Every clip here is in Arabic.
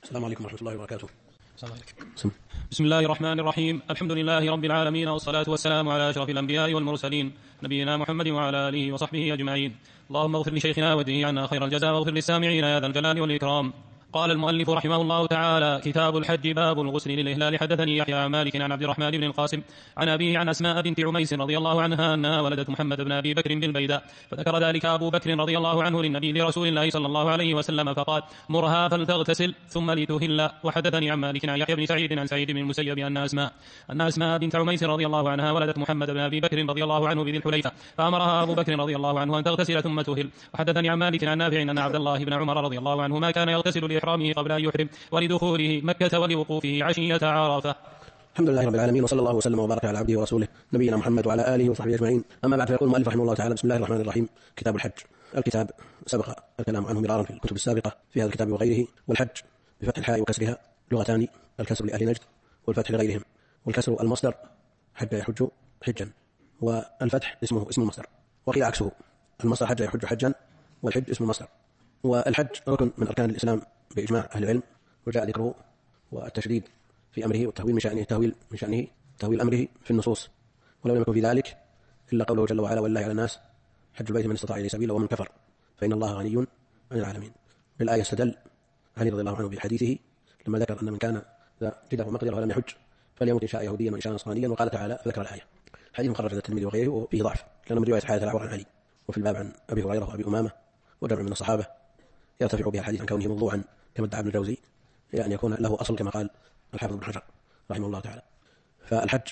السلام عليكم ورحمة الله وبركاته. السلام عليكم. بسم الله الرحمن الرحيم. الحمد لله رب العالمين، والصلاة والسلام على أشرف الأنبياء والمرسلين نبينا محمد وعلى آله وصحبه أجمعين. اللهم اغفر لشيخنا وديه عنا خير الجزاء، واغفر للسامعين يا ذا الجلال والإكرام. قال المؤلف رحمه الله تعالى: كتاب الحج، باب الغسل للإهلال. حدثني يحيى عن مالك عن عبد الرحمن بن القاسم عن أبيه عن أسماء بنت عميس رضي الله عنها أنها ولدت محمد بن أبي بكر بالبيداء، فذكر ذلك أبو بكر رضي الله عنه للنبي لرسول الله صلى الله عليه وسلم، فقال: مرها فلتغتسل ثم لتهل. وحدثني عن مالك عن يحيى بن سعيد عن سعيد بن المسيب أن أسماء بنت عميس رضي الله عنها ولدت محمد بن أبي بكر رضي الله عنه بذي الحليفة، فأمرها أبو بكر رضي الله عنه أن تغتسل ثم تهل. وحدثني عن مالك عن نافع أن عبد الله بن عمر رضي الله عنهما كان يغتسل لإحرامه قبل أن يحرم ولدخوله مكة ولوقوفه عشية عرفة. الحمد لله رب العالمين، وصلى الله وسلم وبارك على عبده ورسوله نبينا محمد وعلى آله وصحبه أجمعين. أما بعد، فيقول المؤلف رحمه الله تعالى: بسم الله الرحمن الرحيم. كتاب الحج. الكتاب سبق الكلام عنه مرارا في الكتب السابقة في هذا الكتاب وغيره. والحج بفتح الحاء وكسرها لغتان: الكسر لأهل نجد والفتح لغيرهم. والكسر المصدر حج يحج حجا، والفتح اسم المصدر، وقيل عكسه: المصدر حج يحج حجا، والحج اسم المصدر. والحج ركن من أركان الإسلام بإجماع أهل العلم، وجاء ذكره والتشديد في أمره والتهويل من شأنه تهويل أمره في النصوص، ولو لم يكن في ذلك إلا قوله جل وعلا: ولله على الناس حج البيت من استطاع إليه سبيلا ومن كفر فإن الله غني عن العالمين. بالآية استدل علي رضي الله عنه بحديثه لما ذكر أن من كان ذا جده ومقدره ولم يحج فليمت إن شاء يهوديا وإن شاء نصرانيا، وقال تعالى فذكر الآية. حديث مخرج عند الترمذي وغيره وفيه ضعف، لأنه من رواية حارث الأعور عن علي، وفي الباب عن أبي هريرة وأبي أمامة وجمع من الصحابة يرتفع بها الحديث عن كونه موضوعا كما ادعى ابن الجوزي، إلى أن يكون له أصل كما قال الحافظ ابن حجر رحمه الله تعالى. فالحج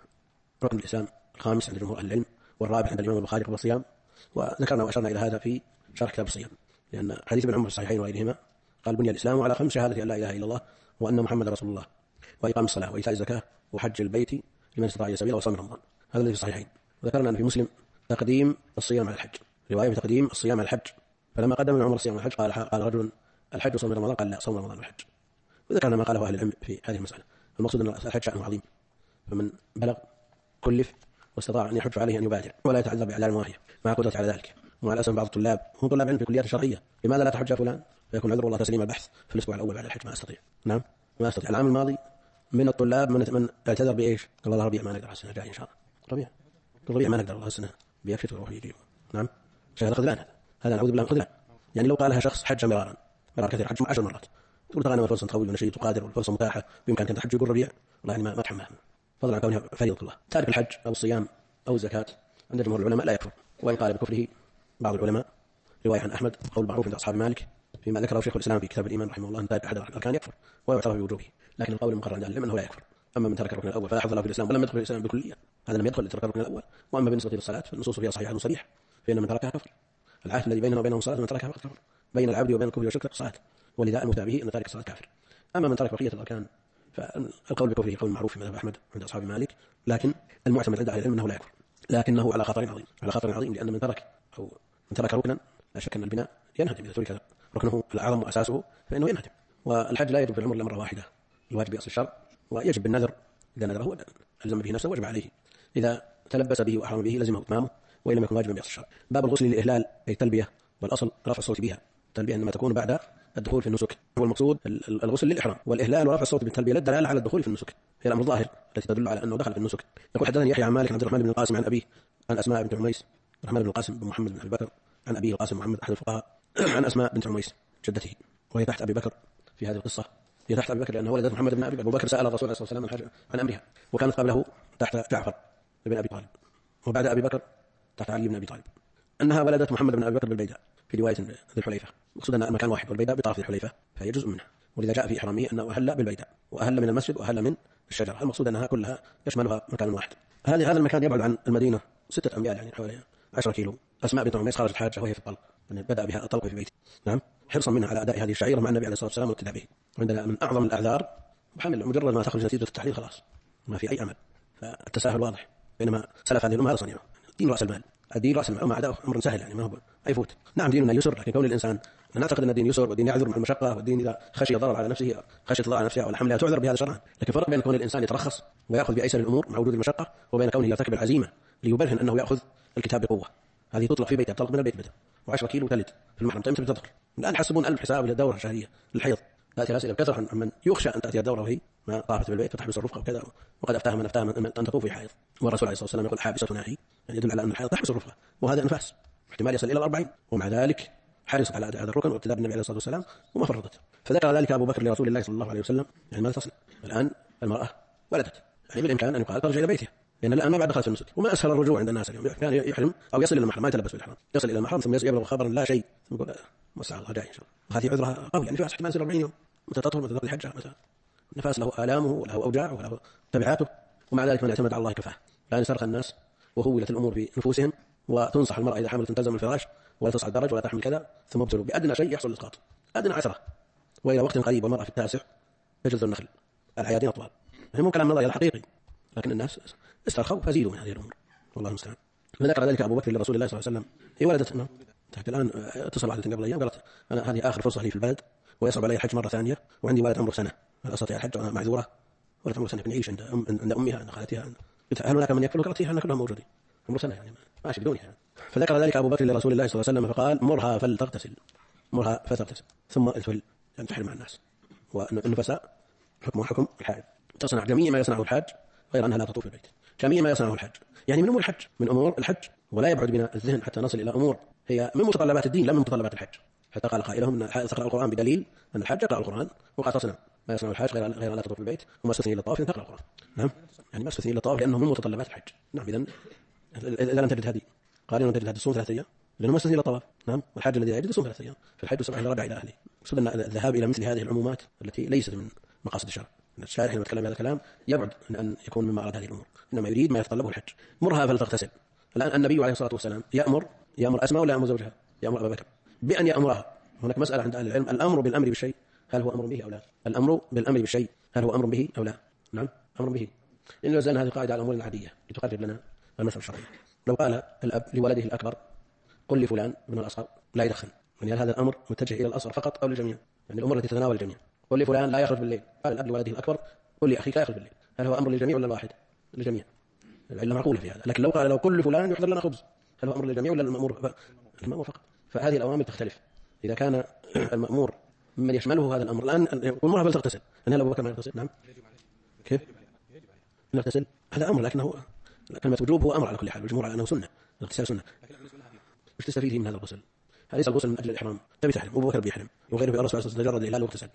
ركن الإسلام الخامس عند جمهور أهل العلم، والرابع عند الإمام البخاري قبل الصيام، وذكرنا وأشرنا إلى هذا في شرح كتاب الصيام، لأن حديث ابن عمر في الصحيحين وغيرهما قال: بني الإسلام على 5: شهادة أن لا إله إلا الله وأن محمد رسول الله، وإقام الصلاة، وإيتاء الزكاة، وحج البيت لمن استطاع إليه سبيلا، وصوم رمضان. هذا الذي في الصحيحين. وذكرنا أن في مسلم تقديم الصيام على الحج، رواية بتقديم الصيام على الحج، فلما قدم ابن عمر الصيام على الحج قال رجل: الحج وصوم رمضان؟ قال: لا، صوم رمضان والحج. وذكرنا ما قاله أهل العلم في هذه المسألة. المقصود أن الحج شأنه عظيم، فمن بلغ كلف واستطاع أن يحج عليه أن يبادر ولا يتعذر بأعلام واهية مع قدرة على ذلك. ومع الأسف بعض الطلاب هم طلاب علم في الكليات الشرعية: لماذا لا تحج فلان؟ فيكون عذر والله تسليم البحث في الأسبوع الأول بعد الحج. ما أستطيع. نعم، ما أستطيع. العام الماضي من الطلاب من اعتذر بإيش؟ قال: والله ربيع ما نقدر السنة جاي إن شاء الله. ربيع ما نقدر والله السنة بيكفي ويروح يجي. نعم، شيء هذا خذلان، هذا نعوذ بالله خذلان. يعني لو قالها شخص حج مرارا كثير، حج 10 مرات، تقول تغنم الفرصة تقوي ونشيط وقادر والفرصة متاحة بإمكانك أن تحج، يقول ربيع والله ما أتحملها، فضلا عن كونها فريضة الله. تارك الحج أو الصيام أو الزكاة عند جمهور العلماء لا يكفر، وإن قال بكفره بعض العلماء، رواية عن أحمد قول معروف عند أصحاب مالك فيما ذكره شيخ الإسلام في كتاب الإيمان رحمه الله أن تارك أحد الأركان يكفر ويعترف بوجوبه، لكن القول المقرر عند العلم أنه لا يكفر. أما من ترك الركن الأول فلا حظ له في الإسلام ولم يدخل في الإسلام بالكلية، هذا لم يدخل لترك الركن الأول. وأما بالنسبة للصلاة فالنصوص فيها صحيحة صريحة، فإن من تركها كفر. العهد الذي بيننا وبينهم الصلاة، من تركها فقد كفر. بين العبد وبين الكفر والشرك الصلاة، ولذا المفتى به أن تارك الصلاة كافر. أما من ترك بقية الأركان فالقول بكفره قول معروف في مذهب أحمد عند أصحاب مالك، لكن المعتمد عند أهل العلم أنه لا يكفر، لكنه على خطر عظيم، لأن من ترك ركنا لا شك أن البناء ينهدم. إذا ترك ركنه الأعظم وأساسه فإنه ينهدم. والحج لا يجب في العمر مرة واحدة، الواجب بأصل الشرع، ويجب بالنذر إذا نذره ألزم به نفسه وجب عليه، إذا تلبس به وأحرم به لزمه إتمامه وإن لم يكن واجبا بأصل الشرع. باب الغسل للإهلال أي التلبية، والأصل رفع الصوت بها. التلبية إنما تكون بعد الدخول في النسك، هو المقصود الغسل للإحرام، والإهلال ورفع الصوت بالتلبية للدلالة على الدخول في النسك، هي الأمر الظاهر التي تدل على أنه دخل في النسك. يقول: حدثني يحيى عن مالك عن عبد الرحمن بن القاسم عن أبيه عن أسماء بنت عميس، الرحمن بن القاسم بن محمد بن أبي بكر عن أبيه القاسم محمد أحد الفقهاء عن أسماء بنت عميس جدته، وهي تحت أبي بكر في هذه القصة. هي تحت أبي بكر لأنه ولدت محمد بن أبو بكر، سأل الرسول عليه الصلاة والسلام عن أمرها، وكانت قبله تحت جعفر بن أبي طالب، وبعد أبي بكر تحت علي بن أبي طالب. أنها ولدت محمد بن أبي بكر بالبيداء في رواية ذي الحليفة، مقصود أن مكان واحد والبيداء بطرف ذي الحليفة، فهي جزء منها، ولذا جاء في إحرامه أنه أهل بالبيداء وأهل من المسجد وأهل من الشجرة، المقصود أنها كلها يشملها مكان واحد. هذا المكان يبعد عن المدينة 6 أميال، يعني حوالي 10 كيلو. أسماء بنت عميس خرجت حاجة وهي في الطلق، يعني بدأ بها الطلق في بيته، نعم، حرصا منها على أداء هذه الشعيرة مع النبي عليه الصلاة والسلام واقتداء به. وعندنا من أعظم الأعذار وحمل مجرد ما تخرج نتيجة التحليل خلاص ما في أي عمل، فالتساهل واضح، بينما سلف هذه الأمة هذا صنيعه. دين رأس المال، الدين رأس المال، وما عداه أمر سهل، يعني ما هو يفوت. نعم ديننا يسر، لكن كون الإنسان نعتقد أن الدين يسر والدين يعذر مع المشقة، والدين إذا خشي ضرر على نفسه خشية ضرر على نفسه ولا حملها تعذر بهذا شرعا. لكن فرق بين كون الإنسان يترخص ويأخذ بأيسر الأمور مع وجود المشقة، وبين كونه يرتكب العزيمة ليبرهن أنه يأخذ الكتاب بقوة. هذه تطلق في بيته، تطلق من البيت بدأ، و10 كيلو تلد في المحرم، تمتى تظهر. الآن يحسبون 1000 حساب إلى الدورة الشهرية للحيض، تأتي الأسئلة بكثرة عن من يخشى أن تأتي الدورة وهي ما طافت بالبيت فتحبس الرفقة وكذا، وقد أفتاها من أن تطوفي حائض، والرسول عليه الصلاة والسلام يقول حابسة ناهي، يعني يدل على أن الحائض تحبس الرفقة، وهذا أنفاس احتمال يصل إلى 40، ومع ذلك حرصت على هذا الركن واقتداء بالنبي عليه الصلاة والسلام وما فرطت. فذكر ذلك أبو بكر لرسول الله صلى الله عليه وسلم، يعني ماذا تصنع الآن؟ المرأة ولدت، يعني بالإمكان أن يقال ترجع إلى بيتها، لأن الآن ما بعد دخلت في النسك، وما أسهل الرجوع عند الناس اليوم، كان يحرم أو يصل إلى المحرم ما يتلبس بالإحرام، يصل إلى المحرم ثم يبلغ خبرا لا شيء ثم يقول مسعى الله داعي إن شاء الله، وهذه عذرها قوي، يعني في احتمال يصير 40 يوم، متى تطهر متى تقضي الحجة، متى النفاس له آلامه وله أوجاعه وله تبعاته، ومع ذلك من اعتمد على الله كفاه. لا يسرق الناس وهولت الأمور بنفوسهم، وتنصح المرأة إذا حملت تلزم الفراش ولا تصعد الدرج ولا تحمل كذا، ثم ابتلوا بأدنى شيء يحصل الإسقاط، أدنى عثرة، وإلى وقت قريب والمرأة في التاسع يجلد النخل العيادين أطوال، مو كلام نظري الحقيقي، لكن الناس استرخوا فزيدوا من هذه الأمور، والله المستعان. فذكر ذلك أبو بكر لرسول الله صلى الله عليه وسلم. هي ولدت تحت الآن، اتصل واحدة قبل أيام قالت أنا هذه آخر فرصة لي في البلد ويصعب علي الحج مرة ثانية، وعندي ولد عمره سنة، هل أستطيع الحج وأنا معذورة؟ ولد عمره سنة بنعيش عند أمها عند خالتها، هل هناك من يكفل؟ قالت هي كلهم موجودين، عمره سنة يعني ماشي بدونها يعني. فذكر ذلك أبو بكر لرسول الله صلى الله عليه وسلم فقال مرها فلتغتسل، مرها فتغتسل ثم التول يعني تحرم مع الناس. والنفساء حكم الحاج، تصنع جميع ما يصنعه الحاج غير أنها لا تطوف البيت، جميع ما يصنعه الحاج يعني من أمور الحج، من أمور الحج، ولا يبعد بنا الذهن حتى نصل إلى أمور هي من متطلبات الدين لا من متطلبات الحج، حتى قال قائلهم أن الحائض تقرأ القرآن بدليل أن الحج يقرأ القرآن، وقال تصنع ما يصنع الحاج غير أن لا تطوف البيت، وما استثني إلا الطواف تقرأ القرآن. نعم يعني ما استثني إلا الطواف لأنه من متطلبات الحج. نعم إذا لم تجد هدي قال لم تجد هدي صوم 3 أيام لأنه ما استثني إلا الطواف. نعم والحاج الذي يجد صوم 3 أيام، فالحج 7 إلى رجع إلى أهله. أقصد أن الذهاب إلى مثل هذه العمومات التي ليست من مقاصد الشرع، الشارع حينما يتكلم بهذا الكلام يبعد أن يكون مما أراد هذه الأمور، إنما يريد ما يتطلبه الحج. مرها فلتغتسل. الآن النبي عليه الصلاة والسلام يأمر أسماء ولا يأمر زوجها؟ يأمر أبا بكر بأن يأمرها. هناك مسألة عند أهل العلم، الأمر بالأمر بالشيء هل هو أمر به أو لا؟ الأمر بالأمر بالشيء هل هو أمر به أو لا؟ نعم أمر به، إن نزلنا هذه القاعدة على الأمور العادية لتقرب لنا المسألة الشرعية. لو قال الأب لولده الأكبر قل لفلان ابن الأصغر لا يدخن، يعني هذا الأمر متجه إلى الأصغر فقط أو للجميع؟ يعني الأمور التي تتناول الجميع. قل لفلان لا يخرج بالليل، قال الأب لولده الأكبر قل لأخيك لا يخرج بالليل، هل هو أمر للجميع ولا الواحد؟ للجميع، العلة معقولة في هذا. لكن لو قال لو كل فلان يحضر لنا خبز، هل هو أمر للجميع ولا المأمور فقط؟ فهذه الأوامر تختلف. إذا كان المأمور ممن يشمله هذا الأمر، الآن أمرها فلتغتسل، أن أبو بكر ما يغتسل. نعم كيف يغتسل؟ هذا أمر، لكنه كلمة وجوب هو أمر على كل حال، والجمهور على أنه سنة، الاغتسال سنة. وش تستفيد من هذا الغسل؟ هذا ليس الغسل من أجل الإحرام، تبي تحرم أبو بكر بيحرم وغيره في الرسول تجرد الهلال واغتسل.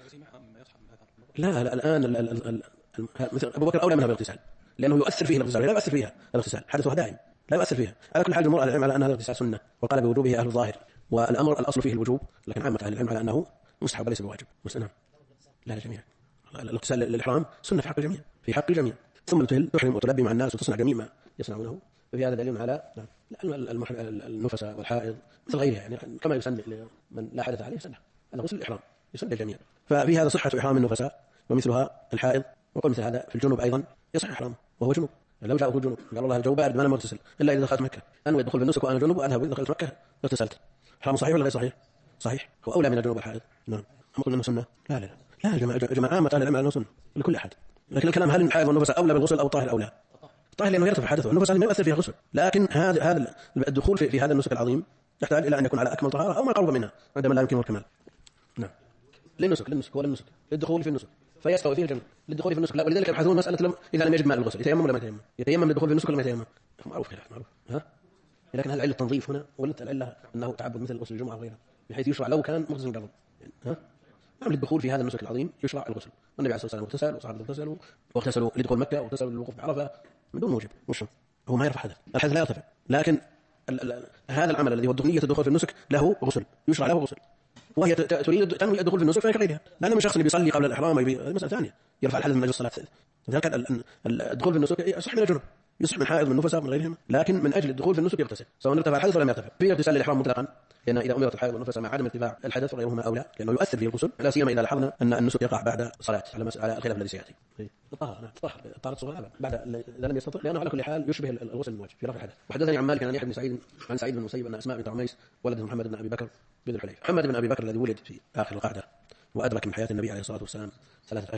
لا الآن مثل أبو بكر أولى منها بالاغتسال، لأنه يؤثر فيه الاغتسال، لا يؤثر فيها الاغتسال، حدثها دائم لا يؤثر فيها. على كل حال جمهور العلم على أن هذا الاغتسال سنة، وقال بوجوبه أهل الظاهر، والأمر الأصل فيه الوجوب، لكن عامة أهل العلم على أنه مستحب وليس بواجب. مسألة لا للجميع، الاغتسال للإحرام سنة في حق الجميع، في حق الجميع، ثم تحرم وتلبي مع الناس وتصنع جميع ما يصنعونه. ففي هذا دليل على النفساء والحائض مثل غيرها، يعني كما يسن لمن لا حدث عليه سنة الغسل الإحرام يسن للجميع. ففي هذا صحة إحرام النفساء ومثلها الحائض، وقل مثل هذا في الجنوب أيضا يصح إحرامه وهو جنوب. لو جاءه الجنوب قال الله الجو بارد ما أنا مغتسل إلا إذا دخلت مكة، أنوي الدخول بالنسك وأنا جنوب وأذهب إذا دخلت مكة اغتسلت، إحرام صحيح ولا غير صحيح؟ صحيح، هو أولى من الجنوب الحائض. نعم أما قلنا أنه سنة؟ لا جماعة عامة أهل العلم أنه سنة لكل أحد. لكن الكلام هل الحائض والنفساء أولى بالغسل أو طاهر أولى؟ طاهر لأنه يرتفع حدثه، النفس ما يؤثر فيها الغسل، لكن هذا الدخول في هذا النسك العظيم يحتاج إلى أن يكون على أكمل طهارة أو ما قرب منها عندما لا يمكنه الكمال. نعم للنسك هو للنسك للدخول في النسك فيستوي فيه الجميع للدخول في النسك. لا ولذلك يبحثون مسألة إذا لم يجد ماء الغسل يتيمم ولا ما يتيمم؟ يتيمم للدخول في النسك ولا ما يتيمم؟ معروف خلاف معروف. لكن هل العلة التنظيف هنا ولا العلة أنه تعبد مثل غسل الجمعة وغيره بحيث يشرع لو كان مغتسل قبل؟ نعم للدخول في هذا النسك العظيم يشرع الغسل، والنبي عليه الصلاة والسلام اغتسل وصحابته اغتسلوا واغتسلوا لدخول مكة واغتسلوا للوقوف بعرفة من دون موجب. مش هو ما يرفع حدث، الحدث لا يرتفع، لكن هذا العمل الذي هو نية الدخول في النسك له غسل يشرع له غسل، وهي تريد تنوي الدخول في النسك فهي كغيرها، لأن من شخص اللي بيصلي قبل الإحرام مسألة ثانية يرفع الحدث من أجل الصلاة. لذلك الدخول في النسك يصح من الجنوب يصح من حائض من نفساء من غيرهم، لكن من أجل الدخول في النسك يغتسل سواء ارتفع الحدث ولا ما ارتفع. في اغتسال للإحرام مطلقا، لأن إذا أمرت الحائض والنفساء مع عدم ارتفاع الحدث وغيرهما أولى لأنه يؤثر في الغسل، لا سيما إذا لاحظنا أن النسك يقع بعد صلاة على الخلاف الذي سيأتي. الطهارة طهارة صغرى بعد إذا لم يستطع، لأنه على كل حال يشبه الغسل المواجب في رفع الحدث. وحدثني عن مالك عن يحيى بن سعيد عن سعيد بن المسيب أن أسماء بنت عميس ولد محمد بن أبي بكر بن الحليف. محمد بن أبي بكر الذي ولد في آخر القعدة وأدرك من حياة النبي عليه الصلاة والسلام 3 أشهر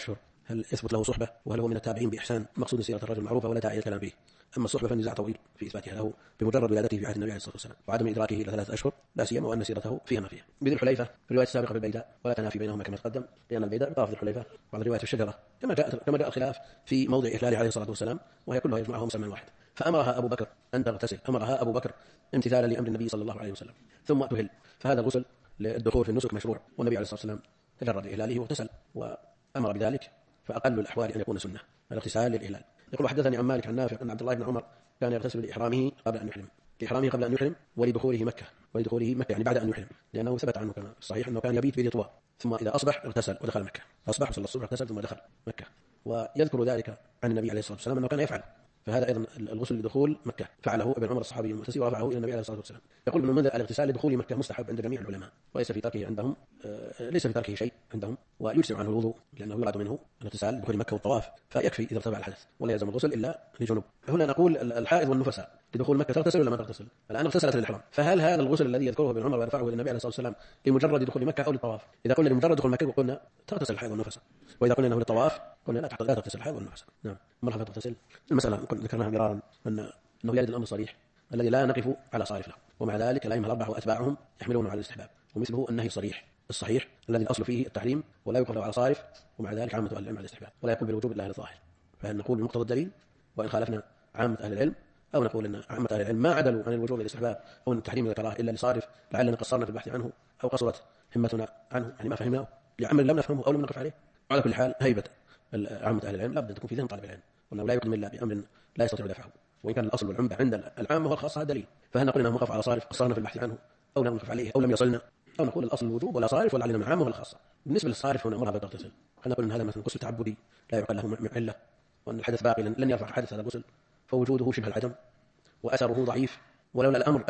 هل يثبت له صحبة وهل هو من التابعين بإحسان؟ مقصود سيرة الرجل معروفة ولا داعي الكلام فيه. أما الصحبة فالنزاع طويل في إثباتها له بمجرد ولادته في عهد النبي عليه الصلاة والسلام وعدم إدراكه إلى 3 أشهر، لا سيما وأن سيرته فيها ما فيها. بذي الحليفة في الرواية السابقة بالبيداء ولا تنافي بينهما كما تقدم، لأن البيداء يضاف ذي الحليفة وعلى رواية الشجرة كما جاء الخلاف في موضع إحلاله عليه الصلاة والسلام، وهي كلها يجمعها مسمى واحد. فأمرها أبو بكر أن تغتسل، أمرها أبو بكر امتثالا لأمر النبي صلى الله عليه وسلم، ثم تهل. فهذا الغسل للدخول في النسك مشروع، والنبي عليه الصلاة والسلام تجرد إهلاله واغتسل وأمر بذلك، فأقل الأحوال أن يكون سنة الاغتسال للإهلال. يقول حدثني عن مالك عن نافع أن عبد الله بن عمر كان يغتسل لإحرامه قبل أن يحرم ولدخوله مكة يعني بعد أن يحرم، لأنه ثبت عنه كما صحيح أنه كان يبيت في طواء ثم إذا أصبح اغتسل ودخل مكة، أصبح وصلى الصبح اغتسل ثم دخل مكة. ويذكر ذلك عن النبي عليه الصلاة والسلام أنه كان يفعل، فهذا أيضا الغسل لدخول مكة فعله ابن عمر الصحابي المعتزي ورفعه إلى النبي عليه الصلاة والسلام. يقول ابن المنذر الاغتسال لدخول مكة مستحب عند جميع العلماء، وليس في تركه عندهم ليس في تركه شيء عندهم، ويجزم عنه الوضوء لأنه يراد منه الاغتسال لدخول مكة والطواف، فيكفي إذا ارتفع الحدث ولا يلزم الغسل إلا لجنوب. هنا نقول الحائض والنفساء لدخول مكة تغتسل ولا ما تغتسل؟ الآن اغتسلت للإحرام، فهل هذا الغسل الذي يذكره ابن عمر ويرفعه إلى النبي عليه الصلاة والسلام لمجرد دخول مكة أو للطواف؟ إذا قلنا لمجرد دخول مكة قلنا تغتسل الحائض والنفساء، وإذا قلنا أنه للطواف قلنا لا تغتسل الحائض والنفساء. نعم. مرحبا تغتسل المسألة ذكرناها مرارا أنه يرد الأمر صريح الذي لا نقف على صارف له، ومع ذلك الأئمة الأربعة وأتباعهم يحملون على الاستحباب، ومثله النهي الصريح الصحيح الذي الأصل فيه التحريم ولا يقف له على صارف، ومع ذلك عامة أهل العلم على الاستحباب ولا يقول بالوجوب إلا الظاهر. فهل نقول بمقتضى الدليل وإن خالفنا عامة أهل العلم، أو نقول أن عامة أهل العلم ما عدلوا عن الوجوب للاستحباب أو أن التحريم ذكره إلا لصارف لعلنا قصرنا في البحث عنه أو قصرت همتنا عنه، يعني ما فهمناه لعمل لم نفهمه أو لم نقف عليه. على كل حال هيبة عامة أهل العلم لابد أن تكون في ذهن طالب العلم، وأنه لا يقدم إلا بأمر لا يستطيع دفعه، وإن كان الأصل والعمدة عند العامة والخاصة هذا دليل. فهل نقول أنه وقف على صارف قصرنا في البحث عنه أو لم نقف عليه أو لم يصلنا، أو نقول الأصل الوجوب ولا صارف ولا علينا من العامة ولا الخاصة. بالنسبة للصارف هنا أمرها بتغتسل، هل نقول أن هذا مثلا غسل تعبدي لا يعقل له علة، وأن الحدث باقي لن يرفع حدث هذا الغسل فوجوده شبه العدم وأثره ضعيف، ولولا الأمر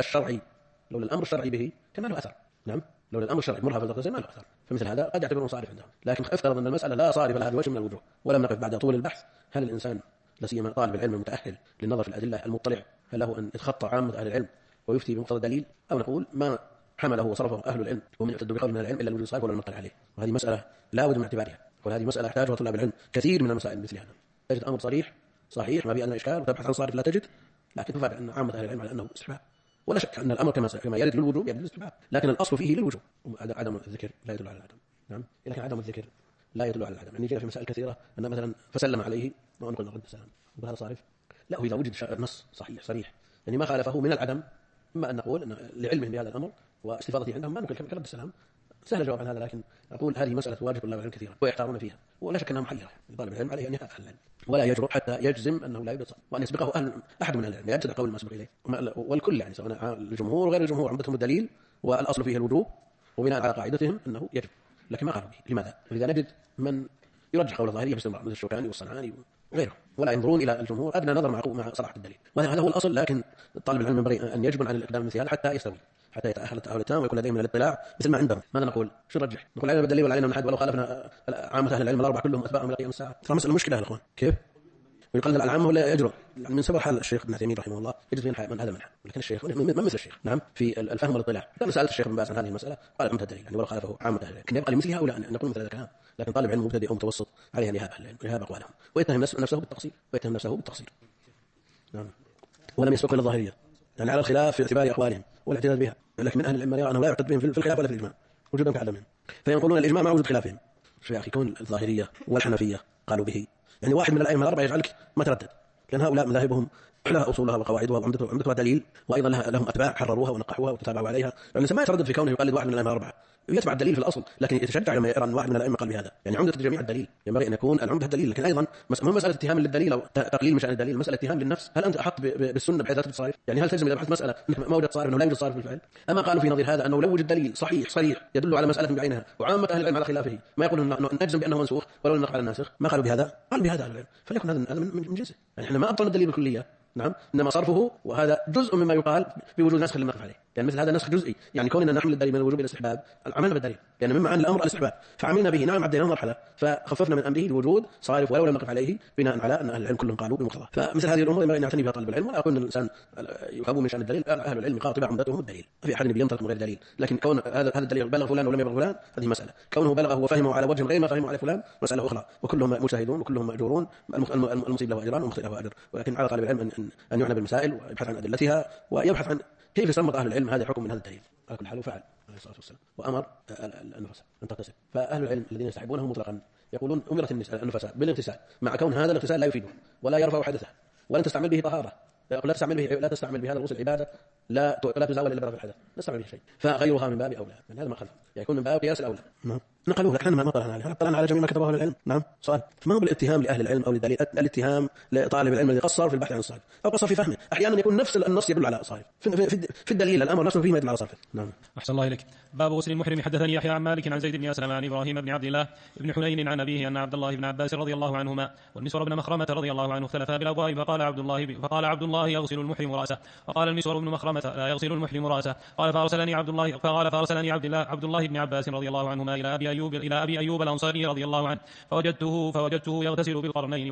الشرعي به كان له أثر. نعم، لولا الأمر الشرعي مرها فالتغتسل ما له أثر، فمثل هذا قد يعتبره صارف عندهم. لكن افترض أن المسألة لا صارف لها بوجه من الوجوه، ولم نقف بعد طول البحث هل الإنسان لا سيما طالب العلم المتأهل للنظر في الأدلة المطلع هل له أن يتخطى عامة أهل العلم ويفتي بمقتضى الدليل، أو نقول ما حمله وصرفه أهل العلم ومن يعتد بقول من العلم إلا الوجود صارف ولا نطلع عليه. وهذه مسألة لا بد من اعتبارها، وهذه مسألة يحتاجها طلاب العلم كثير من المسائل مثل هذا. تجد أمر صريح صحيح ما بأن إشكال وتبحث عن صارف لا تجد، لكن تفاجأ أن عامة أهل العلم على أنه استحباب، ولا شك أن الأمر كما يرد للوجوب يرد للاستحباب، لكن الأصل فيه للوجوب. عدم الذكر لا يدل على العدم. نعم، لكن عدم الذكر لا يدل على العدم. يعني جاء في مسائل كثيرة أن مثلا فسلم عليه ونقول رد السلام وهذا صارف، لا، إذا وجد نص صحيح صريح يعني ما خالفه من العدم، إما أن نقول أن لعلمهم بهذا الأمر واستفاضته عندهم ما نقول كرد السلام، سهل الجواب عن هذا، لكن أقول هذه مسألة واجب طلاب العلم كثيرا ويحتارون فيها، ولا شك أنها محيرة لطالب العلم عليه أن يفعل العلم ولا يجرؤ حتى يجزم أنه لا يوجد صارف، وأن يسبقه أحد من العلم يبتدع قول ما سبق إليه، والكل يعني سواء الجمهور وغير الجمهور عندهم الدليل والأصل فيه الوجوب وبناء على قاعدتهم أنه يجب، لكن ما قالوا به. لماذا؟ لذا نجد من يرجح قول الظاهرية باستمرار مثل الشوكاني والصنعاني وغيره، ولا ينظرون إلى الجمهور أدنى نظر مع صراحة الدليل، وهذا هو الأصل. لكن طالب العلم ينبغي أن يجبن عن الإقدام مثل هذا حتى يستوي، حتى يتأهل التأهل التام ويكون لديه من الاطلاع مثل ما عندهم. ماذا نقول؟ شو نرجح؟ نقول علينا بالدليل ولا علينا من أحد، ولو خالفنا عامة أهل العلم الأربعة كلهم أتباعهم إلى قيام الساعة. ترى مسألة مشكلة يا أخوان، كيف؟ ويقلل العامة ولا يجرؤ من سبب حال الشيخ ابن عثيمين رحمه الله يجد من هذا منها، ولكن الشيخ ما مثل الشيخ. نعم، في الفهم والاطلاع. لما سألت الشيخ ابن باز عن هذه المسألة قال عمت الدليل يعني ولو خالفه عامة أهل العلم، لكن يبقى لمثل هؤلاء نقول مثل هذا الكلام، لكن طالب علم مبتدئ أو متوسط عليه أن يهاب أقوالهم ويتهم نفسه بالتقصير نعم، ولم يسبق إلى الظاهرية يعني على الخلاف في اعتبار أقوالهم والاعتداد بها، لكن من أهل العلم يرى أنه لا يعتد بهم في الخلاف ولا في الإجماع وجودا كعدمهم، فينقلون الإجماع مع وجود خلافهم. يا أخي كون الظاهرية والحنفية قالوا به، يعني واحد من الأئمة الأربعة يجعلك ما تردد، لأن هؤلاء مذاهبهم لها أصولها وقواعدها وعمدتها دليل، وأيضا لهم أتباع حرروها ونقحوها وتتابعوا عليها، يعني ما يتردد في كونه يقلد واحد من الأئمة الأربعة، يتبع الدليل في الأصل، لكن يتشجع لما يرى أن واحد من الأئمة قال بهذا، يعني عمدة الجميع الدليل، ينبغي أن يكون العمدة الدليل، لكن أيضا مو مسألة اتهام للدليل أو تقليل من شأن الدليل، مسألة اتهام للنفس. هل أنت أحط بالسنة بحيث تثبت صارف؟ يعني هل تلزم إذا بحثت مسألة ما وجد صارف أنه لا يوجد صارف بالفعل؟ أما قالوا في نظير هذا أنه لو وجد دليل صحيح يدل على مسألة بعينها وعامة أهل العلم على خلافه ما يقولون أنه نجزم بأنه منسوخ ولو نقل على الناسخ، ما قالوا بهذا، قال بهذا أهل العلم، فليكن هذا من جنسه، يعني احنا ما أبطلنا الدليل بالكلية، نعم، إنما صرفه وهذا جزء مما يقال بوجود نسخ للنقف عليه، يعني مثل هذا نسخ جزئي، يعني كوننا نحمل الدليل من الوجوب إلى الاستحباب عملنا بالدليل، يعني مما عن الأمر الاستحباب فعملنا به، نعم عدينا مرحلة فخففنا من أمره الوجود صارف ولو لم نقف عليه بناء على أن أهل العلم كلهم قالوا بمقتضاه. فمثل هذه الأمور ينبغي أن يعتني بها طالب العلم، ولا أقول أن الإنسان يخاف من شأن الدليل. أهل العلم قاطبة عمدتهم الدليل، في أحد ينطلق من غير دليل، لكن كون هذا الدليل بلغ فلان ولم يبلغ فلان هذه مسألة، كونه بلغه وفهمه على وجه غير ما فهمه على فلان مسألة أخرى، وكلهم مجتهدون وكلهم مأجورون، المصيب له أجران والمخطئ له أجر. ولكن على طالب العلم أن يعنى بالمسائل ويبحث عن أدلتها ويبحث عن كيف يستنبط أهل العلم هذا الحكم من هذا الدليل. على كل حال وفعل عليه الصلاة والسلام وأمر النفساء أن تغتسل. فأهل العلم الذين يستحبونه مطلقا يقولون أمرت النفساء بالاغتسال، مع كون هذا الاغتسال لا يفيده ولا يرفع حدثه ولن تستعمل به طهارة، لا تستعمل بهذا الغسل عبادة لا تزاول إلا برفع الحدث، لا تستعمل به شيء، فغيرها من باب أولى، من هذا ما خلف يكون من باب قياس الأولى. نقلوه لكن ما طلعنا عليه، طلعنا على جميع ما كتبه أهل العلم. نعم سؤال، فما هو الاتهام لأهل العلم أو للدليل؟ الاتهام لطالب العلم الذي قصر في البحث عن الصحيح أو قصر في فهمه، أحيانا يكون نفس النص يدل على صحيح في الدليل، الأمر نفسه فيه ما يدل على صحيح. نعم. أحسن الله إليك. باب غسل المحرم. حدثني يحيى عن مالك عن زيد بن أسلم عن إبراهيم بن عبد الله بن حنين عن أبيه أن عبد الله بن عباس رضي الله عنهما والمسور بن مخرمة رضي الله عنه اختلفا بالأبواب، فقال عبد الله يغسل المحرم رأسه، وقال المسور بن مخرمة لا يغسل المحرم رأسه. قال فأرسلني عبد الله بن عباس رضي الله عنهما إلى أبي أيوب الأنصاري رضي الله عنه فوجدته يغتسل بالقرنين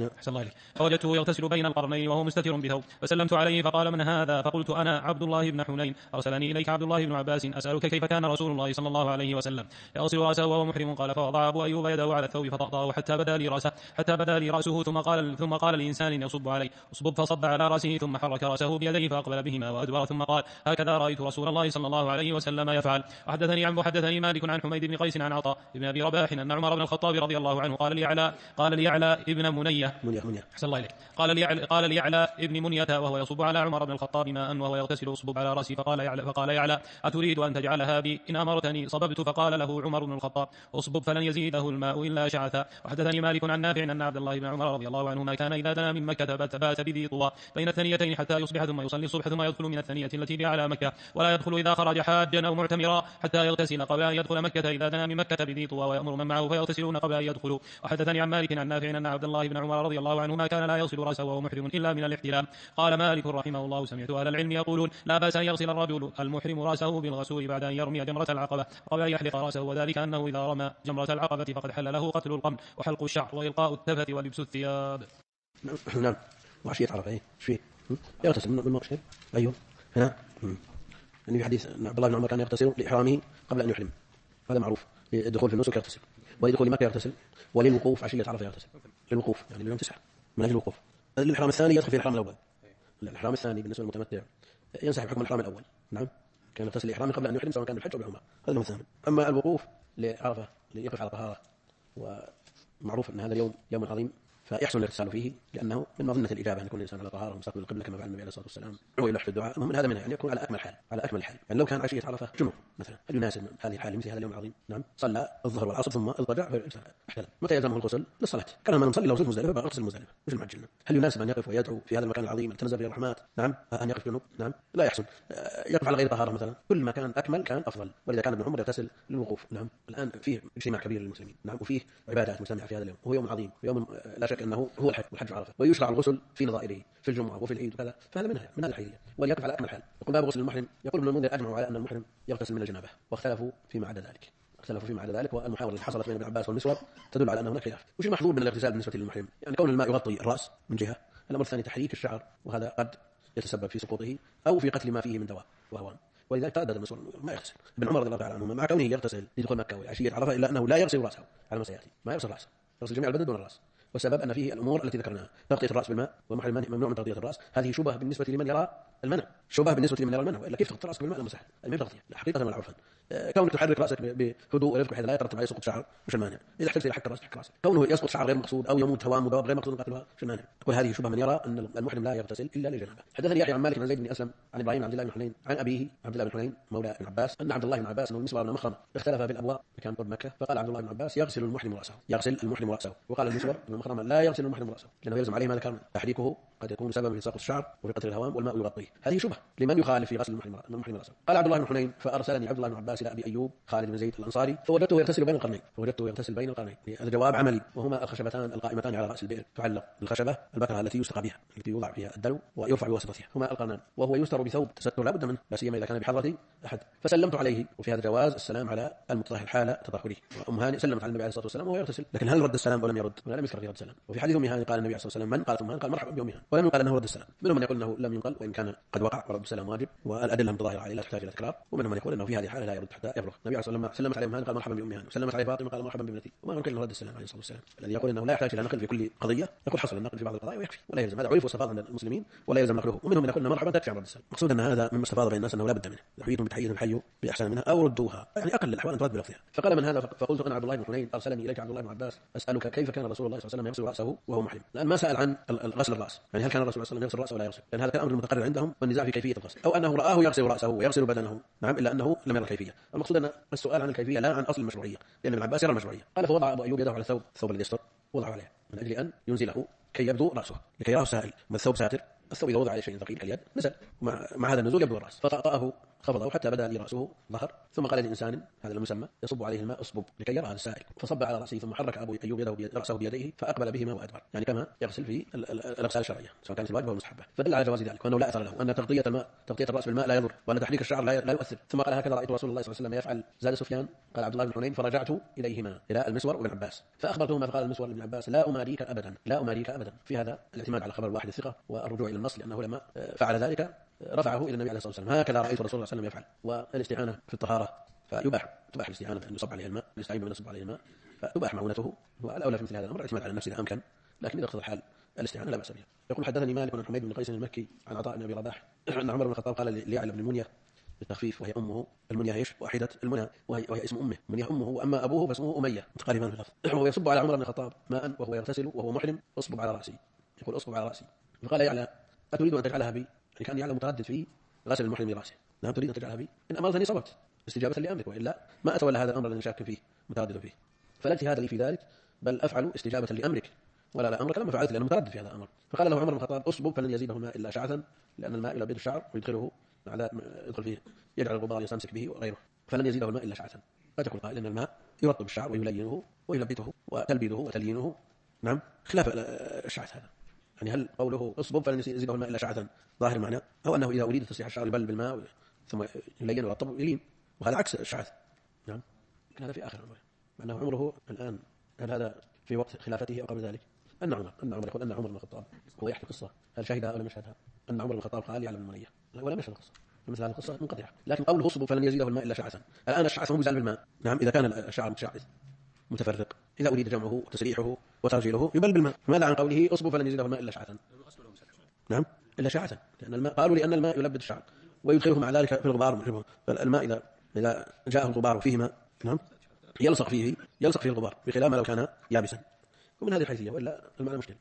بين القرنين وهو مستتر بثوب، فسلمت عليه فقال من هذا؟ فقلت أنا عبد الله بن حنين، أرسلني إليك عبد الله بن عباس أسألك كيف كان رسول الله صلى الله عليه وسلم يغسل رأسه وهو محرم؟ قال فوضع أبو أيوب يده على الثوب فطأطأه حتى بدا لي رأسه، ثم قال لإنسان يصب عليه اصبب، فصب على رأسه ثم حرك رأسه بيديه فأقبل بهما وأدبر، ثم قال هكذا رأيت رسول الله صلى الله عليه وسلم يفعل. وحدثني مالك عن حميد بن قيس عن عطاء بن أبي رباح أن عمر بن الخطاب رضي الله عنه قال ليعلى ابن منية أحسن الله إليك قال ليعلى ابن منية وهو يصب على عمر بن الخطاب ماء وهو يغتسل اصبب على رأسي، فقال يعلى أتريد أن تجعلها بي؟ إن أمرتني صببت. فقال له عمر بن الخطاب اصبب فلن يزيده الماء إلا شعثا. وحدثني مالك عن نافع أن عبد الله بن عمر رضي الله عنهما كان إذا دنا من مكة بات بذي طوى بين الثنيتين حتى يصبح ثم يصلي الصبح ثم يدخل من الثنية التي بها على مكة، ولا يدخل إذا خرج حاجا أو معتمرا حتى يغتسل قبل أن يدخل مكة إذا دنا من مكة بذي طوى، ويأمر من معه فيغتسلون قبل أن يدخلوا. وحدثني عن مالك عن نافع أن عبد الله بن عمر رضي الله عنهما كان لا يغسل رأسه وهو محرم إلا من الاحتلام. قال مالك رحمه الله سمعت أهل العلم يقولون لا بأس أن يغسل الرجل المحرم رأسه بالغسول بعد أن يرمي جمرة العقبة قبل أن يحلق رأسه، وذلك أنه إذا رمى جمرة العقبة فقد حل له قتل القمل وحلق الشعر وإلقاء التفت ولبس الثياب. نعم. وعشية عرفة فيه يغتسل من المغشر. أيوه هنا يعني في حديث عبد الله بن عمر كان يغتسل لإحرامه قبل أن يحرم، هذا معروف. للدخول في النسك يغتسل، ولدخول مكة يغتسل، وللوقوف عشية عرفة يغتسل، للوقوف يعني اليوم 9 من أجل الوقوف. الإحرام الثاني يدخل في الإحرام الأول. الإحرام الثاني بالنسبة للمتمتع ينسحب حكم الإحرام الأول. نعم كان يغتسل لإحرامه قبل أن يحرم سواء كان بالحج أو بالعمرة، هذا اليوم الثاني. أما الوقوف لعرفة ليقف على طهارة، ومعروف أن هذا اليوم يوم عظيم فيحسن الاغتسال فيه لأنه من مظنة الإجابة أن يكون الإنسان على طهارة مستقبل القبلة كما فعل النبي عليه الصلاة والسلام ويلح في الدعاء. من هذا منها أن يكون على أكمل حال يعني لو كان عشية عرفة جنوب مثلا هل يناسب هذه الحال مثل هذا اليوم العظيم؟ نعم صلى الظهر والعصر ثم اضطجع احتلم، متى يلزمه الغسل؟ للصلاة. كان من نصلي لو صلت مزدلفة فاغتسل مزدلفة مثل ما عجلنا. هل يناسب أن يقف ويدعو في هذا المكان العظيم تنزل فيه الرحمات؟ نعم. أن يقف جنوب؟ نعم لا يحسن. يقف على غير طهارة مثلا، كل ما كان أكمل كان أفضل. ولذا كان ابن عمر يغتسل للوقوف. نعم الآن فيه اجتماع كبير للمسلمين، نعم وفيه عبادات مجتمعة في هذا اليوم، وهو يوم عظيم ويوم لا شك أنه هو الحج والحج عرفة، ويشرع الغسل في نظائره في الجمعة وفي العيد وكذا، فهذا من هذا الحيثية وليقف على أكمل حال. يقول باب غسل المحرم. يقول ابن المنذر أجمعوا على أن المحرم يغتسل من الجنابة، واختلفوا فيما عدا ذلك. والمحاورة التي حصلت بين ابن عباس والمسور تدل على أن هناك خلاف. وش المحظور من الاغتسال بالنسبة للمحرم؟ يعني كون الماء يغطي الرأس من جهة، الأمر الثاني تحريك الشعر، وهذا قد يتسبب في سقوطه أو في قتل ما فيه من دواء وهوام، ولذلك تردد المسور ما يغتسل. ابن عمر رضي الله تعالى عنهما مع كونه يغتسل لدخول مكة وعشية عرفة إلا أنه لا يغسل رأسه على ما سيأتي، ما يغسل رأسه، يغسل جميع البدن دون الرأس. والسبب أن فيه الأمور التي ذكرناها، تغطية الرأس بالماء، والمحرم ممنوع من تغطية الرأس. هذه شبهة بالنسبة لمن يرى المنع، وإلا كيف تغطي رأسك بالماء لما سهل؟ المهم تغطية حقيقة ولا عرفا. كونك تحرك رأسك بهدوء ورفق بحيث لا يترتب عليه سقوط شعر، مش المانع؟ إذا احتجت إلى حك الرأس حك رأسك. كونه يسقط شعر غير مقصود أو يموت هوام ودواب غير مقصود قتلها، مش المانع؟ تقول هذه شبهة من يرى أن المحرم لا يغتسل إلا لجنابه. حدثني يحيى عن مالك عن زيد بن أسلم عن إبراهيم عبد الله بن حنين عن أبيه عبد الله بن حنين مولى ابن عباس أن عبد الله بن عباس والمسور بن مخرمة اختلفا في الأبواء مكان قرب مكة، فقال عبد الله بن عباس يغسل المحرم رأسه، وقال المسور بن مخرمة لا يغسل المحرم رأسه لأنه يلزم عليه ما ذكرنا، تحريكه قد يكون سببا في تساقط الشعر وفي قتل الهوام والماء يغطيه. هذه شبهة لمن يخالف في غسل المحرم رأسه. قال عبد الله بن حنين: فأرسلني عبد الله بن عباس إلى أبي أيوب خالد بن زيد الأنصاري فوجدته يغتسل بين القرنين. هذا جواب عملي، وهما الخشبتان القائمتان على رأس البئر، تعلق بالخشبة البكرة التي يستقى بها، التي يوضع فيها الدلو ويرفع بواسطتها، هما القرنان، وهو يستر بثوب تستر لا بد منه، لا سيما إذا كان بحضرة أحد. فسلمت عليه، وفي هذا جواز السلام على المتطهر حال تطهره. وأم هانئ سلمت على النبي عليه الصلاة والسلام وهو يغتسل، لكن هل رد السلام ولم يرد؟ ولا لم يذكر في رد السلام. وفي حديث أم هانئ قال النبي عليه الصلاة والسلام: من؟ قالت أم هانئ، قال: مرحبا بأم هانئ، ولم يقال أنه رد السلام. منهم من يقول أنه لم ينقل وإن كان قد وقع ورد السلام واجب، والأدلة متظاهرة عليه لا تحتاج إلى تكرار. ومنهم من يقول أنه في هذه الحالة لا يرد حتى يفرغ. النبي عليه الصلاة والسلام سلمت عليه أم هانئ قال: مرحبا بأم هانئ، وسلمت عليه فاطمة قال: مرحبا بابنتي. وما يمكن أنه رد السلام عليه الصلاة والسلام. الذي يقول أنه لا يحتاج إلى نقل في كل قضية يقول حصل النقل في بعض القضايا ويكفي ولا يلزم. هذا عرف وصفات عند المسلمين ولا يلزم نقله. ومنهم من يقول أن مرحبا تكفي عن رد السلام. مقصود أن هذا مما استفاض بين الناس أنه لا بد منه. يحييكم بتحية الحي بأحسن منها أو ردوها، يعني أقل الأحوال أن ترد بلفظها. فقال: من هذا؟ فقلت: أنا عبد الله بن حنين، أرسلني إليك عبد الله بن عباس أسألك كيف كان رسول الله صلى الله عليه وسلم يغسل رأسه وهو محرم. الآن ما سأل عن غسل الرأس، يعني هل كان الرسول صلى الله عليه وسلم يغسل رأسه ولا يغسل، لأن هذا كان أمر متقرر عندهم والنزاع في كيفية الغسل، أو أنه رآه يغسل رأسه ويغسل بدنه، نعم، إلا أنه لم يرى الكيفية. المقصود أن السؤال عن الكيفية لا عن أصل المشروعية، لأن ابن عباس يرى المشروعية. قال: فوضع أبو أيوب يده على الثوب الذي يستر، وضعه عليه من أجل أن ينزله كي يبدو رأسه، لكي يراه سائل. ما الثوب ساتر، الثوب إذا وضع عليه شيء ثقيل كاليد نزل، مع هذا النزول يبدو الرأس. فطأطأه خفضه حتى بدا لي رأسه ظهر، ثم قال لإنسان هذا المسمى يصب عليه الماء اصبب لكي يرى هذا السائل، فصب على رأسه، ثم حرك أبو أيوب رأسه بيديه فأقبل بهما وأدبر، يعني كما يغسل في الأغسال الشرعية سواء كانت الواجبة أو المستحبة. فدل على جواز ذلك، وأنه لا أثر له، وأن تغطية الرأس بالماء لا يضر، وأن تحريك الشعر لا يؤثر. ثم قال: هكذا رأيت رسول الله صلى الله عليه وسلم يفعل. زاد سفيان قال عبد الله بن حنين: فرجعت إليهما إلى المسور وابن عباس فأخبرتهما، فقال المسور لابن عباس: لا أماريك أبدا. في هذا الاعتماد على خبر الواحد الثقة والرجوع إلى النص، لأنه لما فعل ذلك رفعه إلى النبي عليه الصلاة والسلام: هكذا رأيت رسول الله صلى الله عليه وسلم يفعل. والاستعانة في الطهارة تباح الاستعانة بأن يصب عليه الماء، يستعين بأن يصب عليه الماء، فتباح معونته. والأولى في مثل هذا الأمر الاعتماد على النفس إذا أمكن، لكن إذا اقتضى الحال الاستعانة لا بأس بها. يقول: حدثني مالك عن حميد بن قيس المكي عن عطاء بن أبي رباح أن عمر بن الخطاب قال ليعلى بن المنية بالتخفيف، وهي أمه المنية إيش واحدة المنى، وهي اسم أمه المنية أمه، وأما أبوه فاسمه أمية، متقاربان في اللفظ. وهو يصب على عمر بن الخطاب ماء وهو يغتسل وهو محرم: اصبب على رأسي. يقول: اصبب على رأسي. فقال يعلى: أتريد أن تجعلها بي؟ يعني كان يعلى متردد في غسل المحرم لرأسه. نعم، تريد أن تجعلها بي؟ إن أمرتني صببت استجابة لأمرك، وإلا ما أتولى هذا الأمر الذي شاك فيه متردد فيه. فلا اجتهاد لي في ذلك، بل أفعل استجابة لأمرك ولا لا أمرك لما فعلت، لأنه متردد في هذا الأمر. فقال له عمر بن الخطاب: اصبب فلن يزيده الماء إلا شعثا، لأن الماء يلبد الشعر ويدخله يدخل فيه، يجعل الغبار يستمسك به وغيره، فلن يزيده الماء إلا شعثا. قد يقول قائل إن الماء يرطب الشعر ويلينه ويلبته وتلبيده وتليينه، نعم، خلاف الشعث هذا. يعني هل قوله اصبب فلن يزيده الماء إلا شعثا ظاهر المعنى، أو أنه إذا أريد تسريح الشعر يبل بالماء ثم يلين ويرطب ويلين، وهذا عكس الشعث، نعم، لكن هذا في آخر عمره، مع أنه عمره الآن. هل هذا في وقت خلافته أو قبل ذلك؟ أن عمر يقول أن عمر بن الخطاب هو يحكي قصة، هل شهدها أو لم يشهدها؟ أن عمر بن الخطاب قال يعلم المنية ولم يشهد القصة، فمثل هذه القصة منقطعة. لكن قوله اصبب فلن يزيده الماء إلا شعثا، الآن الشعث مو بيزال بالماء، نعم، إذا كان الشعر متشعث متفرق، إذا أريد جمعه وتسريحه وترجيله يبل بالماء. فماذا عن قوله اصبب فلن يزيده الماء إلا شعثا؟ نعم، إلا شعثا، لأن الماء قالوا لأن الماء يلبد الشعر ويدخله مع ذلك في الغبار. فالماء إذا جاء الغبار فيه ماء، نعم، يلصق فيه الغبار، بخلاف ما لو كان يابسا. ومن هذه الحيثية، وإلا المعنى مشكل.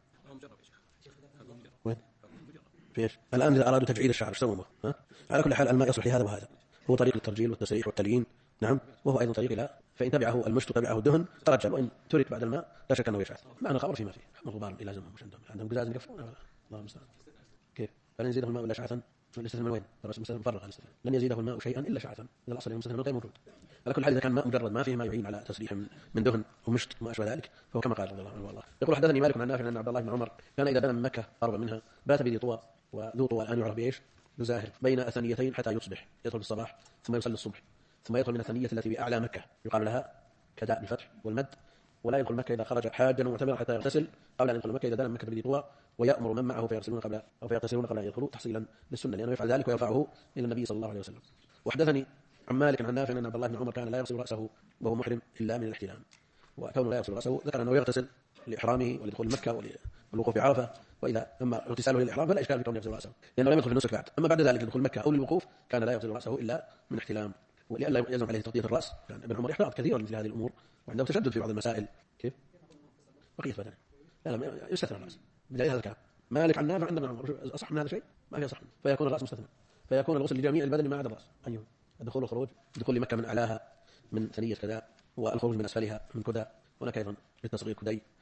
وين؟ فيش؟ الآن إذا أرادوا تجعيد الشعر اشتروا على كل حال الماء يصلح لهذا وهذا، هو طريق الترجيل والتسريح والتليين، نعم، وهو أيضا طريق إلى، فإن تبعه المشط تبعه الدهن ترجل، وإن ترك بعد الماء لا شك أنه يشعث. معنى خبر فيما فيه الغبار إلى زمن مش عندهم قزاز يكفون، الله المستعان. كيف؟ فلن يزيده الماء إلا شعثا. الاستثناء من وين؟ المستثنى مفرغ الاستثناء، لن يزيده الماء شيئا إلا شعثا، إذا الأصل المستثنى من غير موجود. على كل حال إذا كان ماء مجرد ما فيه ما يعين على تسريح من دهن ومشط وما أشبه ذلك فهو كما قال رضي الله عنه والله. يقول: حدثني مالك عن نافع أن عبد الله بن عمر كان إذا بنى من مكة قرب منها بات بذي طوى، وذو طوى الآن يعرف بإيش؟ بزاهر، بين الثنيتين حتى يصبح، يدخل بالصباح ثم يصلي الصبح، ثم يدخل من الثنية التي بأعلى مكة يقال لها كداء بالفتح والمد، ولا يدخل مكة إذا خرج حاجا ومعتمرا حتى يغتسل قبل أن يدخل مكة إذا دنا مكة بذي طوى، ويأمر من معه فيغتسلون قبل أن يدخلوا تحصيلا للسنة، لأنه يفعل ذلك ويرفعه إلى النبي صلى الله عليه وسلم. وحدثني عن مالك عن نافع أن عبد الله بن عمر كان لا يغسل رأسه وهو محرم إلا من الاحتلام، وكونه لا يغسل رأسه ذكر أنه يغتسل لإحرامه ولدخول مكة والوقوف في عرفة، وإذا أما اغتساله للإحرام فلا إشكال في كونه يغسل رأسه لأنه لم يدخل في النسك بعد. أما بعد ذلك لدخول مكة أو للوقوف كان لا يغسل رأسه إلا من احتلام، ولئلا يلزم عليه تغطية الرأس، يعني ابن عمر يحتاط كثيرا مثل هذه الأمور وعنده تشدد في بعض المسائل. كيف؟ بقية بدنه لا يستثنى الرأس بدليل هذا الكلام. مالك عن نافع عندنا أصح من هذا شيء؟ ما في أصح، فيكون الرأس مستثنى، فيكون الغسل لجميع البدن ما عدا الرأس. أيوه، الدخول والخروج، الدخول لمكة من أعلاها من ثنية كذا، والخروج من أسفلها من كذا، هناك أيضا للتصغير كدي،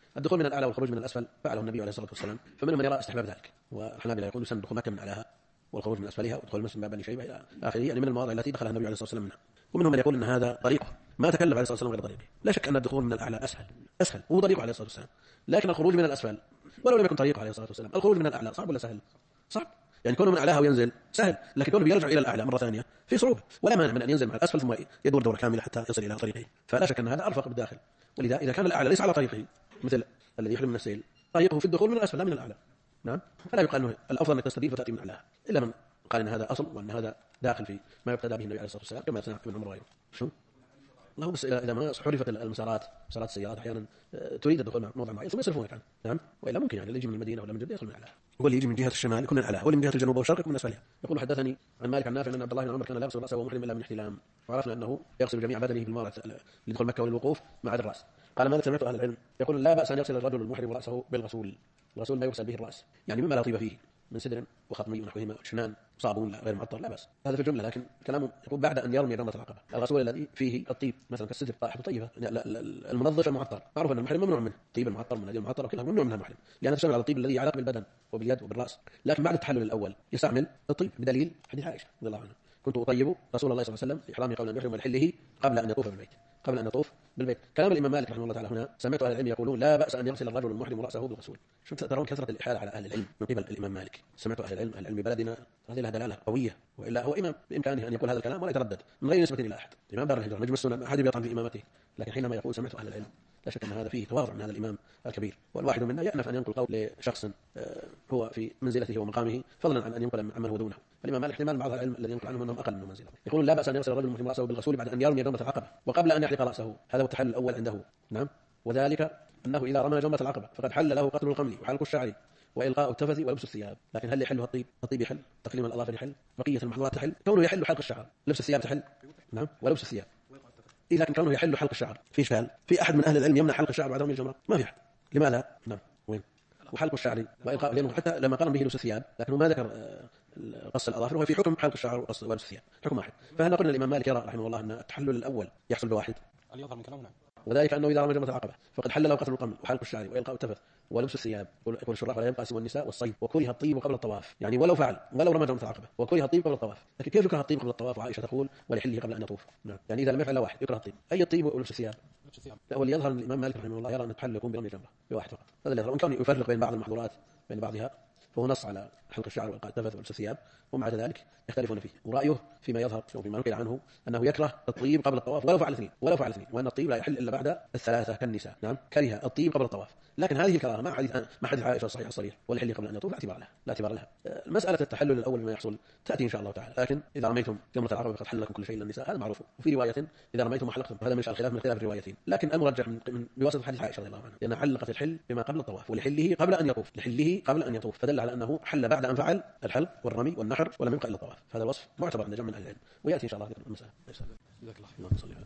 الدخول من الأعلى والخروج من الأسفل فعله النبي عليه الصلاة والسلام، فمنهم من يرى استحباب ذلك، والحنابلة يقول يسن دخول مكة من أعلاها والخروج من أسفلها ودخول المسجد من باب بني شيبة إلى آخره، يعني من المواضع التي دخلها النبي عليه الصلاة والسلام منها. ومنهم من يقول أن هذا طريقه، ما تكلف عليه الصلاة والسلام غير طريقه. لا شك أن الدخول من الأعلى أسهل وهو طريقه عليه الصلاة والسلام، لكن الخروج من الأسفل ولو لم يكن طريقه عليه الصلاة والسلام، الخروج من الأعلى صعب ولا سهل؟ صعب. يعني كونه من أعلاها وينزل سهل، لكن كونه يرجع إلى الأعلى مرة ثانية في صعوبة، ولا مانع من أن ينزل مع الأسفل ثم يدور دورة كاملة حتى يصل إلى طريقه. فلا شك أن هذا أرفق بالداخل. ولذا إذا كان الأعلى ليس على طريقه مثل الذي يحرم من السيل، طريقه في الدخول من الأسفل لا من الأعلى. نعم، فلا يقال أنه الأفضل أنك تستدين فتأتي من أعلاها، إلا من قال أن هذا أصل وأن هذا داخل في ما يقتدى به النبي عليه الصلاة والسلام كما سنعرف من عمر وغيره. شو اللهم بس إذا ما حرفت المسارات، مسارات السيارات أحيانا تريد الدخول مع موضع معين ثم يصرفونك عنه. نعم، وإلا ممكن يعني اللي يجي من المدينة ولا من جدة يدخل من أعلاها، واللي يجي من جهة الشمال يكون من أعلاها، واللي من جهة الجنوب والشرق يكون من أسفلها. يقول حدثني عن مالك عن نافع أن عبد الله بن عمر كان لا يغسل رأسه وهو محرم إلا من احتلام، وعرفنا أنه يغسل جميع بدنه في الموضع لدخول مكة وللوقوف ما عدا الرأس. قال مالك سمعت أهل العلم يقول لا بأس أن يغسل الرجل المحرم رأسه بالغسول، الغسول ما يغسل به الرأس يعني مما لا طيب فيه من سدر وخطمي ونحوهما وشنان صابون غير معطر، لا بأس. هذا في الجملة، لكن كلامه يقول بعد أن يرمي رمة العقبة. الغسول الذي فيه الطيب مثلا كالسدر رائحته طيبة، المنظف المعطر، معروف أن المحرم ممنوع منه، الطيب المعطر من المعطر وكلها ممنوع منها المحرم، لأنه تشتمل على الطيب الذي يعلق بالبدن وباليد وبالرأس. لكن بعد التحلل الأول يستعمل الطيب بدليل حديث عائشة رضي الله عنها كنت أطيب رسول الله صلى الله عليه وسلم في إحرامه قبل أن يحرم ولحله قبل أن يطوف بالبيت، قبل أن يطوف بالبيت. كلام الإمام مالك رحمه الله تعالى هنا سمعت أهل العلم يقولون لا بأس أن يغسل الرجل المحرم رأسه بالغسول. شو ترون كثرة الإحالة على أهل العلم من قبل الإمام مالك. سمعت أهل العلم ببلدنا هذه لها دلالة قوية، وإلا هو إمام بإمكانه أن يقول هذا الكلام ولا يتردد من غير نسبة إلى أحد. الإمام دار الهجرة نجم السنة أحد يطعن في إمامته، لكن حينما يقول سمعت أهل العلم لا شك أن هذا فيه تواضع من هذا الإمام الكبير، والواحد منا يأنف أن ينقل قول لشخص هو في منزلته ومقامه فضلا عن أن ينقل عمن هو دونه. الإمام مالك احتمال بعض العلم الذي ينقل عنهم أنهم أقل من منزله يقولون لا بأس أن يغسل الرجل المحرم رأسه بالغسول بعد أن يرمي جمرة العقبة وقبل أن يحلق رأسه، هذا هو التحلل الأول عنده. نعم، وذلك أنه إذا رمى جمرة العقبة فقد حل له قتل القمل وحلق الشعر وإلقاء التفث ولبس الثياب. لكن هل يحلها الطيب؟ الطيب يحل، تقليم الأظافر يحل، بقية المحظورات تحل، كونه يحل حلق الشعر، لبس الثياب تحل. نعم، ولبس الثياب. لكن كونه يحل حلق الشعر في إشكال. في أحد من أهل العلم يمنع حلق الشعر بعد رمي الجمرة؟ ما في أحد. لماذا؟ نعم، وين؟ وحلق الشعر وإلقاء، لأنه حتى لما قرن به لبس الثياب لكنه ما ذكر قص الأظافر، وهو في حكم حلق الشعر وقص ولبس الثياب حكم واحد. فهنا قلنا الإمام مالك يرى رحمه الله أن التحلل الأول يحصل بواحد، وذلك أنه إذا رمى جمرة العقبة فقد حل له قتل القمل وحلق الشعر وإلقاء التفث ولبس الثياب، يقول الشراح ولا يبقى سوى النساء والصيد، وكره الطيب قبل الطواف، يعني ولو رمى جمرة العقبة وكره الطيب قبل الطواف. لكن كيف يكره الطيب قبل الطواف وعائشة تقول ولحله قبل أن يطوف؟ نعم، يعني إذا لم يفعل واحد يكره الطيب، أي الطيب ولبس الثياب؟ لا، واللي يظهر من الإمام مالك رحمه الله يرى أن التحلل يكون برمي الجمرة بواحد فقط، هذا اللي يظهر. وإن كان يفرق بين بعض المحظورات بين بعضها فهو نص على حلق الشعر والقاء التفث ولبس الثياب، ومع ذلك يختلفون فيه. ورأيه فيما يظهر وفيما نقل عنه أنه يكره الطيب قبل الطواف ولو فعل اثنين، وأن الطيب لا يحل إلا بعد الثلاثة كالنساء. نعم، كره الطيب قبل الطواف، لكن هذه الكراهة ما حديث عائشة الصحيح الصريح والحل قبل أن يطوف لا اعتبار لها. مسألة التحلل الأول بما يحصل تأتي إن شاء الله تعالى. لكن إذا رميتم جمرة العقبة فقد حل لكم كل شيء إلا النساء، هذا معروف. وفي رواية إذا رميتم وحلقتم، هذا من الخلاف من اختلاف الروايتين، لكن المرجح من بواسطة حديث عائشة رضي الله عنها لأنها علقت الحل بما قبل الطواف ولحله قبل أن يطوف، فدل على أنه حل بعد أن فعل الحلق والرمي والنحر ولم يبقى إلا الطواف. هذا الوصف معتبر عند جمع من أهل العلم، ويأتي إن شاء الله ذكر المسألة.